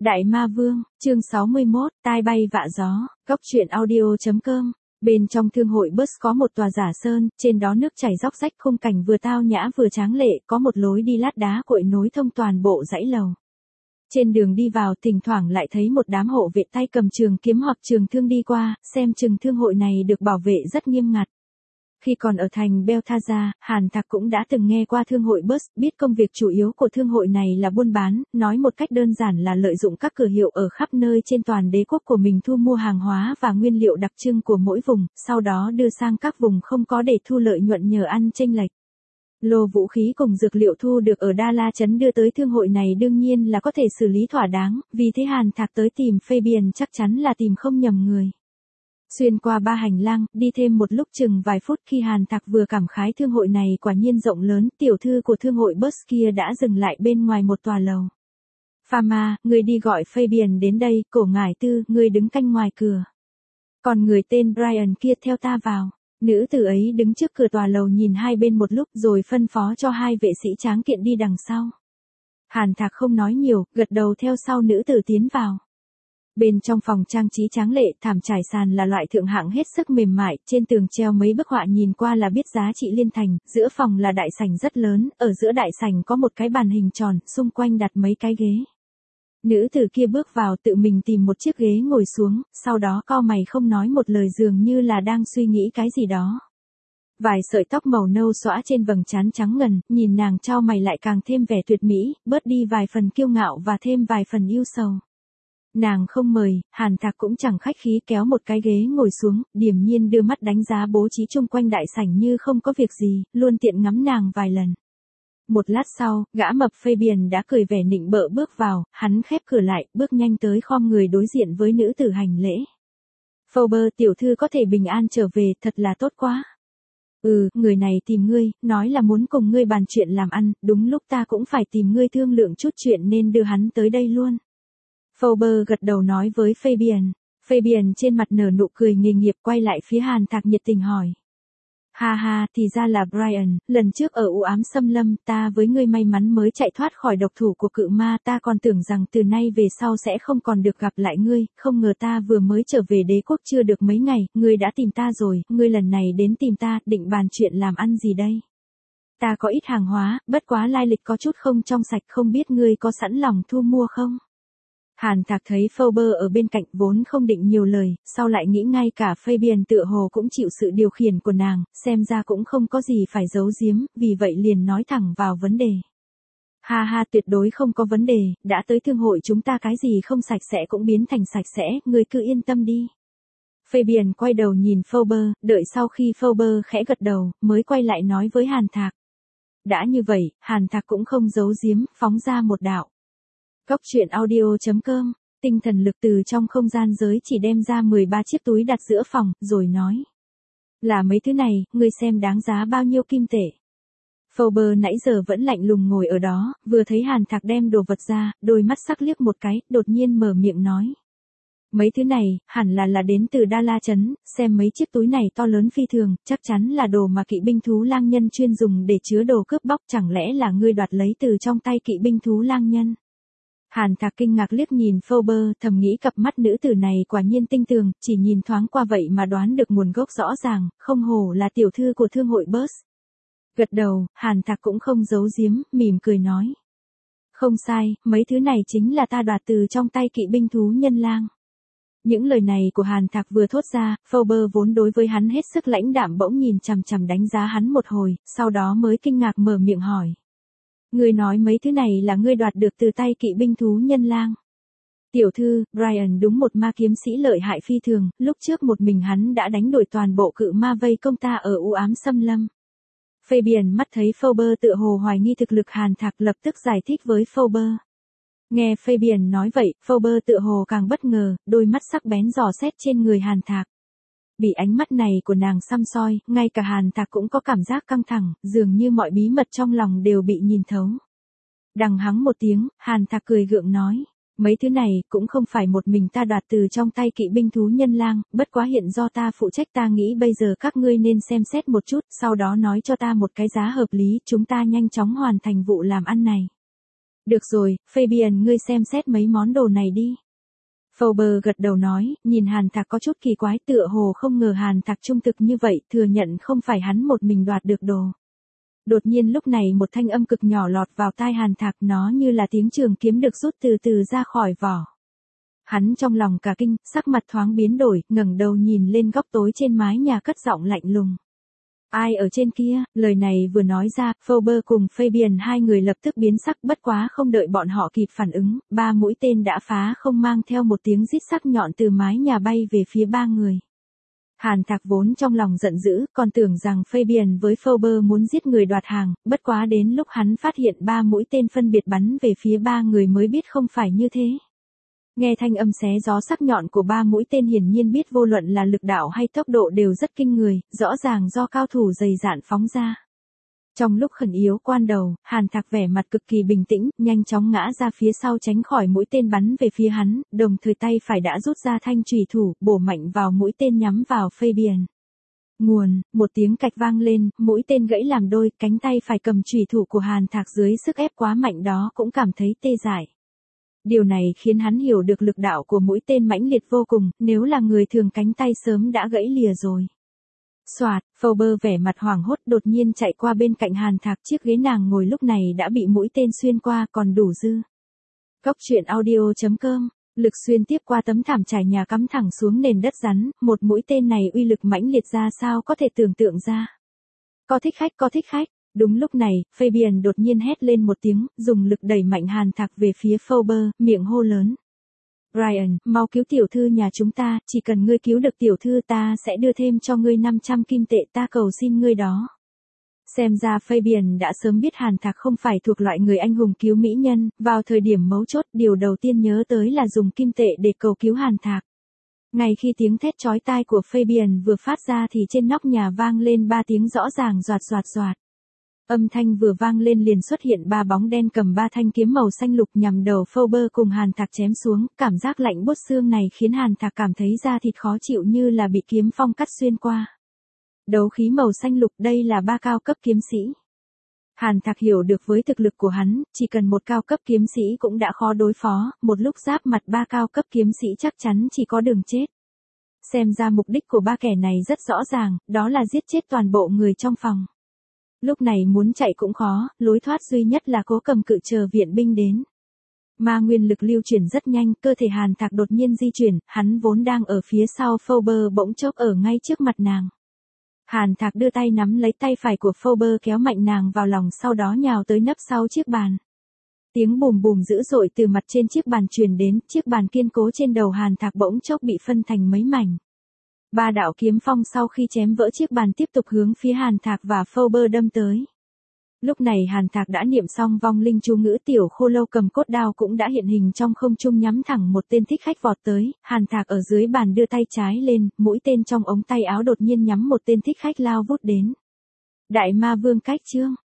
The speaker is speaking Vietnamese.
Đại Ma Vương, chương 61, tai bay vạ gió, góc truyện audio.com. Bên trong thương hội Bus có một tòa giả sơn, trên đó nước chảy róc rách, khung cảnh vừa tao nhã vừa tráng lệ, có một lối đi lát đá cội nối thông toàn bộ dãy lầu. Trên đường đi vào, thỉnh thoảng lại thấy một đám hộ vệ tay cầm trường kiếm hoặc trường thương đi qua, xem chừng thương hội này được bảo vệ rất nghiêm ngặt. Khi còn ở thành Belthaza, Hàn Thạc cũng đã từng nghe qua thương hội Bus, biết công việc chủ yếu của thương hội này là buôn bán, nói một cách đơn giản là lợi dụng các cửa hiệu ở khắp nơi trên toàn đế quốc của mình thu mua hàng hóa và nguyên liệu đặc trưng của mỗi vùng, sau đó đưa sang các vùng không có để thu lợi nhuận nhờ ăn chênh lệch. Lô vũ khí cùng dược liệu thu được ở Đa La Trấn đưa tới thương hội này đương nhiên là có thể xử lý thỏa đáng, vì thế Hàn Thạc tới tìm Fabian chắc chắn là tìm không nhầm người. Xuyên qua ba hành lang, đi thêm một lúc chừng vài phút khi Hàn Thạc vừa cảm khái thương hội này quả nhiên rộng lớn, tiểu thư của thương hội Bus kia đã dừng lại bên ngoài một tòa lầu. Pharma, người đi gọi Fabian đến đây, cổ ngải tư, người đứng canh ngoài cửa. Còn người tên Brian kia theo ta vào. Nữ tử ấy đứng trước cửa tòa lầu nhìn hai bên một lúc rồi phân phó cho hai vệ sĩ tráng kiện đi đằng sau. Hàn Thạc không nói nhiều, gật đầu theo sau nữ tử tiến vào. Bên trong phòng trang trí tráng lệ, thảm trải sàn là loại thượng hạng hết sức mềm mại, trên tường treo mấy bức họa nhìn qua là biết giá trị liên thành, giữa phòng là đại sảnh rất lớn, ở giữa đại sảnh có một cái bàn hình tròn, xung quanh đặt mấy cái ghế. Nữ tử kia bước vào tự mình tìm một chiếc ghế ngồi xuống, sau đó cau mày không nói một lời dường như là đang suy nghĩ cái gì đó. Vài sợi tóc màu nâu xõa trên vầng trán trắng ngần, nhìn nàng chau mày lại càng thêm vẻ tuyệt mỹ, bớt đi vài phần kiêu ngạo và thêm vài phần yêu sầu. Nàng không mời, Hàn Thạc cũng chẳng khách khí kéo một cái ghế ngồi xuống, điềm nhiên đưa mắt đánh giá bố trí chung quanh đại sảnh như không có việc gì, luôn tiện ngắm nàng vài lần. Một lát sau, gã mập Fabian đã cười vẻ nịnh bợ bước vào, hắn khép cửa lại, bước nhanh tới khom người đối diện với nữ tử hành lễ. Fauber tiểu thư có thể bình an trở về, thật là tốt quá. Người này tìm ngươi, nói là muốn cùng ngươi bàn chuyện làm ăn, đúng lúc ta cũng phải tìm ngươi thương lượng chút chuyện nên đưa hắn tới đây luôn. Fauber gật đầu nói với Fabian. Fabian trên mặt nở nụ cười nghề nghiệp quay lại phía Hàn Thạc nhiệt tình hỏi. Ha ha, thì ra là Brian, lần trước ở u ám xâm lâm, ta với ngươi may mắn mới chạy thoát khỏi độc thủ của cự ma, ta còn tưởng rằng từ nay về sau sẽ không còn được gặp lại ngươi, không ngờ ta vừa mới trở về đế quốc chưa được mấy ngày, ngươi đã tìm ta rồi, ngươi lần này đến tìm ta, định bàn chuyện làm ăn gì đây? Ta có ít hàng hóa, bất quá lai lịch có chút không trong sạch, không biết ngươi có sẵn lòng thu mua không? Hàn Thạc thấy Fauber ở bên cạnh vốn không định nhiều lời, sau lại nghĩ ngay cả Fabian tựa hồ cũng chịu sự điều khiển của nàng, xem ra cũng không có gì phải giấu giếm, vì vậy liền nói thẳng vào vấn đề. Ha ha, tuyệt đối không có vấn đề, đã tới thương hội chúng ta cái gì không sạch sẽ cũng biến thành sạch sẽ, ngươi cứ yên tâm đi. Fabian quay đầu nhìn Fauber, đợi sau khi Fauber khẽ gật đầu, mới quay lại nói với Hàn Thạc. Đã như vậy, Hàn Thạc cũng không giấu giếm, phóng ra một đạo. Góc truyện audio.com, tinh thần lực từ trong không gian giới chỉ đem ra 13 chiếc túi đặt giữa phòng, rồi nói. Là mấy thứ này, ngươi xem đáng giá bao nhiêu kim tệ. Fauber nãy giờ vẫn lạnh lùng ngồi ở đó, vừa thấy Hàn Thạc đem đồ vật ra, đôi mắt sắc liếc một cái, đột nhiên mở miệng nói. Mấy thứ này, hẳn là đến từ Đa La Trấn, xem mấy chiếc túi này to lớn phi thường, chắc chắn là đồ mà kỵ binh thú lang nhân chuyên dùng để chứa đồ cướp bóc, chẳng lẽ là ngươi đoạt lấy từ trong tay kỵ binh thú lang nhân. Hàn Thạc kinh ngạc liếc nhìn Fauber, thầm nghĩ cặp mắt nữ tử này quả nhiên tinh tường, chỉ nhìn thoáng qua vậy mà đoán được nguồn gốc rõ ràng, không hổ là tiểu thư của thương hội Bus. Gật đầu, Hàn Thạc cũng không giấu giếm, mỉm cười nói. Không sai, mấy thứ này chính là ta đoạt từ trong tay kỵ binh thú nhân lang. Những lời này của Hàn Thạc vừa thốt ra, Fauber vốn đối với hắn hết sức lãnh đạm bỗng nhìn chằm chằm đánh giá hắn một hồi, sau đó mới kinh ngạc mở miệng hỏi. Ngươi nói mấy thứ này là ngươi đoạt được từ tay kỵ binh thú nhân lang. Tiểu thư, Brian đúng một ma kiếm sĩ lợi hại phi thường, lúc trước một mình hắn đã đánh đuổi toàn bộ cự ma vây công ta ở u ám xâm lâm. Fabian mắt thấy Fauber tựa hồ hoài nghi thực lực Hàn Thạc lập tức giải thích với Fauber. Nghe Fabian nói vậy, Fauber tựa hồ càng bất ngờ, đôi mắt sắc bén dò xét trên người Hàn Thạc. Bị ánh mắt này của nàng săm soi, ngay cả Hàn Thạc cũng có cảm giác căng thẳng, dường như mọi bí mật trong lòng đều bị nhìn thấu. Đằng hắng một tiếng, Hàn Thạc cười gượng nói, mấy thứ này cũng không phải một mình ta đoạt từ trong tay kỵ binh thú nhân lang, bất quá hiện do ta phụ trách, ta nghĩ bây giờ các ngươi nên xem xét một chút, sau đó nói cho ta một cái giá hợp lý, chúng ta nhanh chóng hoàn thành vụ làm ăn này. Được rồi, Fabian ngươi xem xét mấy món đồ này đi. Faber gật đầu nói, nhìn Hàn Thạc có chút kỳ quái, tựa hồ không ngờ Hàn Thạc trung thực như vậy, thừa nhận không phải hắn một mình đoạt được đồ. Đột nhiên lúc này một thanh âm cực nhỏ lọt vào tai Hàn Thạc, nó như là tiếng trường kiếm được rút từ từ ra khỏi vỏ. Hắn trong lòng cả kinh, sắc mặt thoáng biến đổi, ngẩng đầu nhìn lên góc tối trên mái nhà cất giọng lạnh lùng. Ai ở trên kia? Lời này vừa nói ra, Faber cùng Fabian hai người lập tức biến sắc, bất quá không đợi bọn họ kịp phản ứng, 3 mũi tên đã phá không mang theo một tiếng rít sắc nhọn từ mái nhà bay về phía 3 người. Hàn Thạc vốn trong lòng giận dữ, còn tưởng rằng Fabian với Faber muốn giết người đoạt hàng, bất quá đến lúc hắn phát hiện 3 mũi tên phân biệt bắn về phía 3 người mới biết không phải như thế. Nghe thanh âm xé gió sắc nhọn của 3 mũi tên, hiển nhiên biết vô luận là lực đạo hay tốc độ đều rất kinh người, rõ ràng do cao thủ dày dạn phóng ra. Trong lúc khẩn yếu quan đầu, Hàn Thạc vẻ mặt cực kỳ bình tĩnh, nhanh chóng ngã ra phía sau tránh khỏi mũi tên bắn về phía hắn, đồng thời tay phải đã rút ra thanh chùy thủ, bổ mạnh vào mũi tên nhắm vào Fabian. Nguồn, một tiếng cạch vang lên, mũi tên gãy làm đôi, cánh tay phải cầm chùy thủ của Hàn Thạc dưới sức ép quá mạnh đó cũng cảm thấy tê dại. Điều này khiến hắn hiểu được lực đạo của mũi tên mãnh liệt vô cùng, nếu là người thường cánh tay sớm đã gãy lìa rồi. Soạt, Faber vẻ mặt hoảng hốt đột nhiên chạy qua bên cạnh Hàn Thạc, chiếc ghế nàng ngồi lúc này đã bị mũi tên xuyên qua còn đủ dư. Góc truyện audio.com, lực xuyên tiếp qua tấm thảm trải nhà cắm thẳng xuống nền đất rắn, một mũi tên này uy lực mãnh liệt ra sao có thể tưởng tượng ra. Có thích khách. Đúng lúc này, Fabian đột nhiên hét lên một tiếng, dùng lực đẩy mạnh Hàn Thạc về phía Faber, miệng hô lớn. Brian, mau cứu tiểu thư nhà chúng ta, chỉ cần ngươi cứu được tiểu thư ta sẽ đưa thêm cho ngươi 500 kim tệ, ta cầu xin ngươi đó. Xem ra Fabian đã sớm biết Hàn Thạc không phải thuộc loại người anh hùng cứu mỹ nhân, vào thời điểm mấu chốt điều đầu tiên nhớ tới là dùng kim tệ để cầu cứu Hàn Thạc. Ngay khi tiếng thét chói tai của Fabian vừa phát ra thì trên nóc nhà vang lên 3 tiếng rõ ràng doạt. Âm thanh vừa vang lên liền xuất hiện 3 bóng đen cầm 3 thanh kiếm màu xanh lục nhằm đầu Faber cùng Hàn Thạc chém xuống, cảm giác lạnh buốt xương này khiến Hàn Thạc cảm thấy da thịt khó chịu như là bị kiếm phong cắt xuyên qua. Đấu khí màu xanh lục, đây là 3 cao cấp kiếm sĩ. Hàn Thạc hiểu được với thực lực của hắn, chỉ cần một cao cấp kiếm sĩ cũng đã khó đối phó, một lúc giáp mặt 3 cao cấp kiếm sĩ chắc chắn chỉ có đường chết. Xem ra mục đích của 3 kẻ này rất rõ ràng, đó là giết chết toàn bộ người trong phòng. Lúc này muốn chạy cũng khó, lối thoát duy nhất là cố cầm cự chờ viện binh đến. Ma nguyên lực lưu chuyển rất nhanh, cơ thể Hàn Thạc đột nhiên di chuyển, hắn vốn đang ở phía sau Faber bỗng chốc ở ngay trước mặt nàng. Hàn Thạc đưa tay nắm lấy tay phải của Faber kéo mạnh nàng vào lòng, sau đó nhào tới nấp sau chiếc bàn. Tiếng bùm bùm dữ dội từ mặt trên chiếc bàn truyền đến, chiếc bàn kiên cố trên đầu Hàn Thạc bỗng chốc bị phân thành mấy mảnh. 3 đạo kiếm phong sau khi chém vỡ chiếc bàn tiếp tục hướng phía Hàn Thạc và Faber đâm tới. Lúc này Hàn Thạc đã niệm xong vong linh chú ngữ, tiểu khô lâu cầm cốt đao cũng đã hiện hình trong không trung nhắm thẳng một tên thích khách vọt tới, Hàn Thạc ở dưới bàn đưa tay trái lên, mũi tên trong ống tay áo đột nhiên nhắm một tên thích khách lao vút đến. Đại ma vương cách chương,